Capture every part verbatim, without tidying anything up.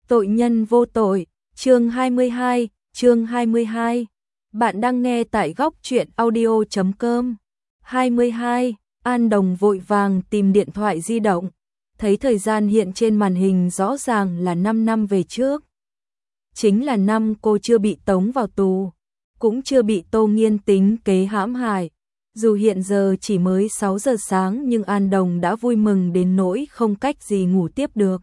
Tội nhân vô tội, chương hai mươi hai, chương hai mươi hai. Bạn đang nghe tại góc truyện audio chấm com. hai mươi hai, An Đồng vội vàng tìm điện thoại di động, thấy thời gian hiện trên màn hình rõ ràng là năm năm về trước. Chính là năm cô chưa bị tống vào tù, cũng chưa bị Tô Nghiên tính kế hãm hại. Dù hiện giờ chỉ mới sáu giờ sáng nhưng An Đồng đã vui mừng đến nỗi không cách gì ngủ tiếp được.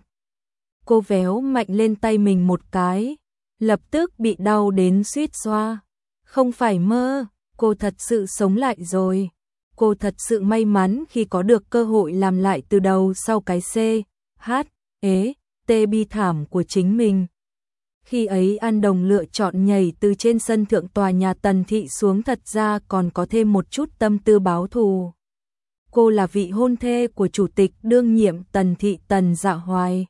Cô véo mạnh lên tay mình một cái, lập tức bị đau đến suýt xoa. Không phải mơ, cô thật sự sống lại rồi. Cô thật sự may mắn khi có được cơ hội làm lại từ đầu sau cái C, H, ế, T bi thảm của chính mình. Khi ấy An Đồng lựa chọn nhảy từ trên sân thượng tòa nhà Tần Thị xuống thật ra còn có thêm một chút tâm tư báo thù. Cô là vị hôn thê của chủ tịch đương nhiệm Tần Thị Tần Dạ Hoài.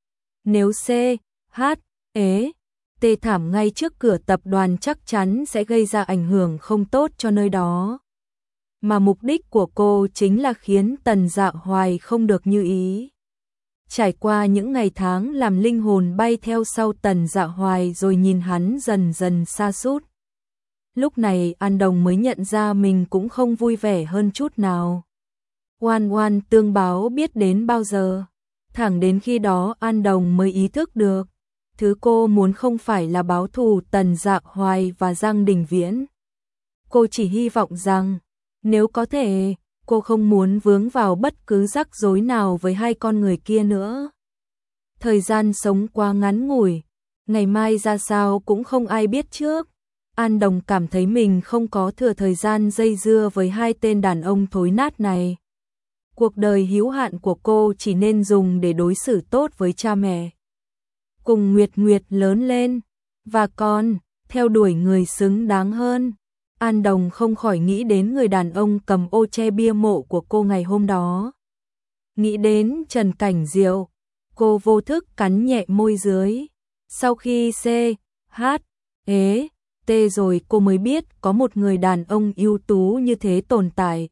Nếu C, H, ế, T thảm ngay trước cửa tập đoàn chắc chắn sẽ gây ra ảnh hưởng không tốt cho nơi đó. Mà mục đích của cô chính là khiến Tần Dạ Hoài không được như ý. Trải qua những ngày tháng làm linh hồn bay theo sau Tần Dạ Hoài rồi nhìn hắn dần dần sa sút. Lúc này An Đồng mới nhận ra mình cũng không vui vẻ hơn chút nào. Oan oan tương báo biết đến bao giờ. Thẳng đến khi đó An Đồng mới ý thức được, thứ cô muốn không phải là báo thù Tần Dạ Hoài và Giang Đình Viễn. Cô chỉ hy vọng rằng, nếu có thể, cô không muốn vướng vào bất cứ rắc rối nào với hai con người kia nữa. Thời gian sống quá ngắn ngủi, ngày mai ra sao cũng không ai biết trước. An Đồng cảm thấy mình không có thừa thời gian dây dưa với hai tên đàn ông thối nát này. Cuộc đời hữu hạn của cô chỉ nên dùng để đối xử tốt với cha mẹ. Cùng Nguyệt Nguyệt lớn lên, và còn, theo đuổi người xứng đáng hơn. An Đồng không khỏi nghĩ đến người đàn ông cầm ô che bia mộ của cô ngày hôm đó. Nghĩ đến Trần Cảnh Diệu, cô vô thức cắn nhẹ môi dưới. Sau khi C, H, ế, T rồi cô mới biết có một người đàn ông ưu tú như thế tồn tại.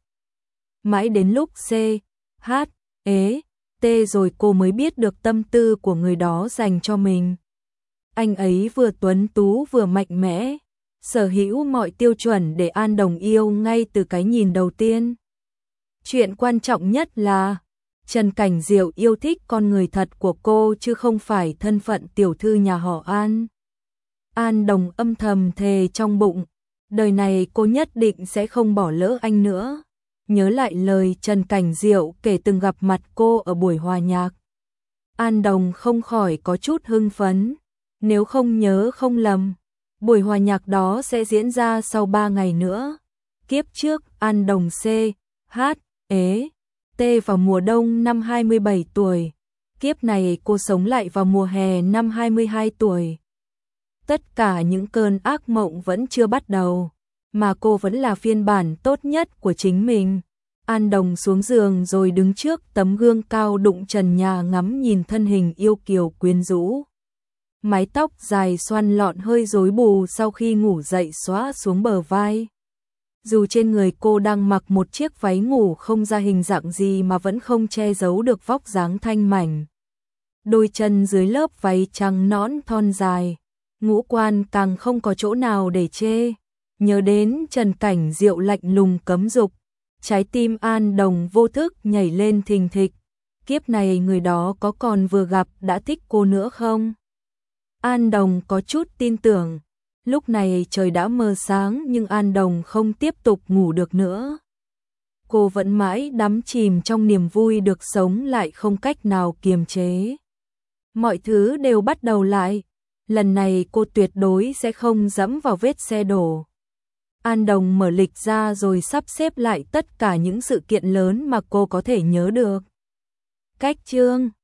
Mãi đến lúc C, H, ế, T rồi cô mới biết được tâm tư của người đó dành cho mình. Anh ấy vừa tuấn tú vừa mạnh mẽ, sở hữu mọi tiêu chuẩn để An Đồng yêu ngay từ cái nhìn đầu tiên. Chuyện quan trọng nhất là Trần Cảnh Diệu yêu thích con người thật của cô chứ không phải thân phận tiểu thư nhà họ An. An Đồng âm thầm thề trong bụng, đời này cô nhất định sẽ không bỏ lỡ anh nữa. Nhớ lại lời Trần Cảnh Diệu kể từng gặp mặt cô ở buổi hòa nhạc, An Đồng không khỏi có chút hưng phấn. Nếu không nhớ không lầm, buổi hòa nhạc đó sẽ diễn ra sau ba ngày nữa. Kiếp trước An Đồng C, H, ế, T vào mùa đông năm hai mươi bảy tuổi. Kiếp này cô sống lại vào mùa hè năm hai mươi hai tuổi. Tất cả những cơn ác mộng vẫn chưa bắt đầu, mà cô vẫn là phiên bản tốt nhất của chính mình. An Đồng xuống giường rồi đứng trước tấm gương cao đụng trần nhà ngắm nhìn thân hình yêu kiều quyến rũ. Mái tóc dài xoăn lọn hơi rối bù sau khi ngủ dậy xõa xuống bờ vai. Dù trên người cô đang mặc một chiếc váy ngủ không ra hình dạng gì mà vẫn không che giấu được vóc dáng thanh mảnh. Đôi chân dưới lớp váy trắng nõn thon dài, ngũ quan càng không có chỗ nào để chê. Nhớ đến Trần Cảnh Diệu lạnh lùng cấm dục, trái tim An Đồng vô thức nhảy lên thình thịch. Kiếp này người đó có còn vừa gặp đã thích cô nữa không? An Đồng có chút tin tưởng. Lúc này trời đã mờ sáng nhưng An Đồng không tiếp tục ngủ được nữa. Cô vẫn mãi đắm chìm trong niềm vui được sống lại không cách nào kiềm chế. Mọi thứ đều bắt đầu lại. Lần này cô tuyệt đối sẽ không dẫm vào vết xe đổ. An Đồng mở lịch ra rồi sắp xếp lại tất cả những sự kiện lớn mà cô có thể nhớ được. Cách chương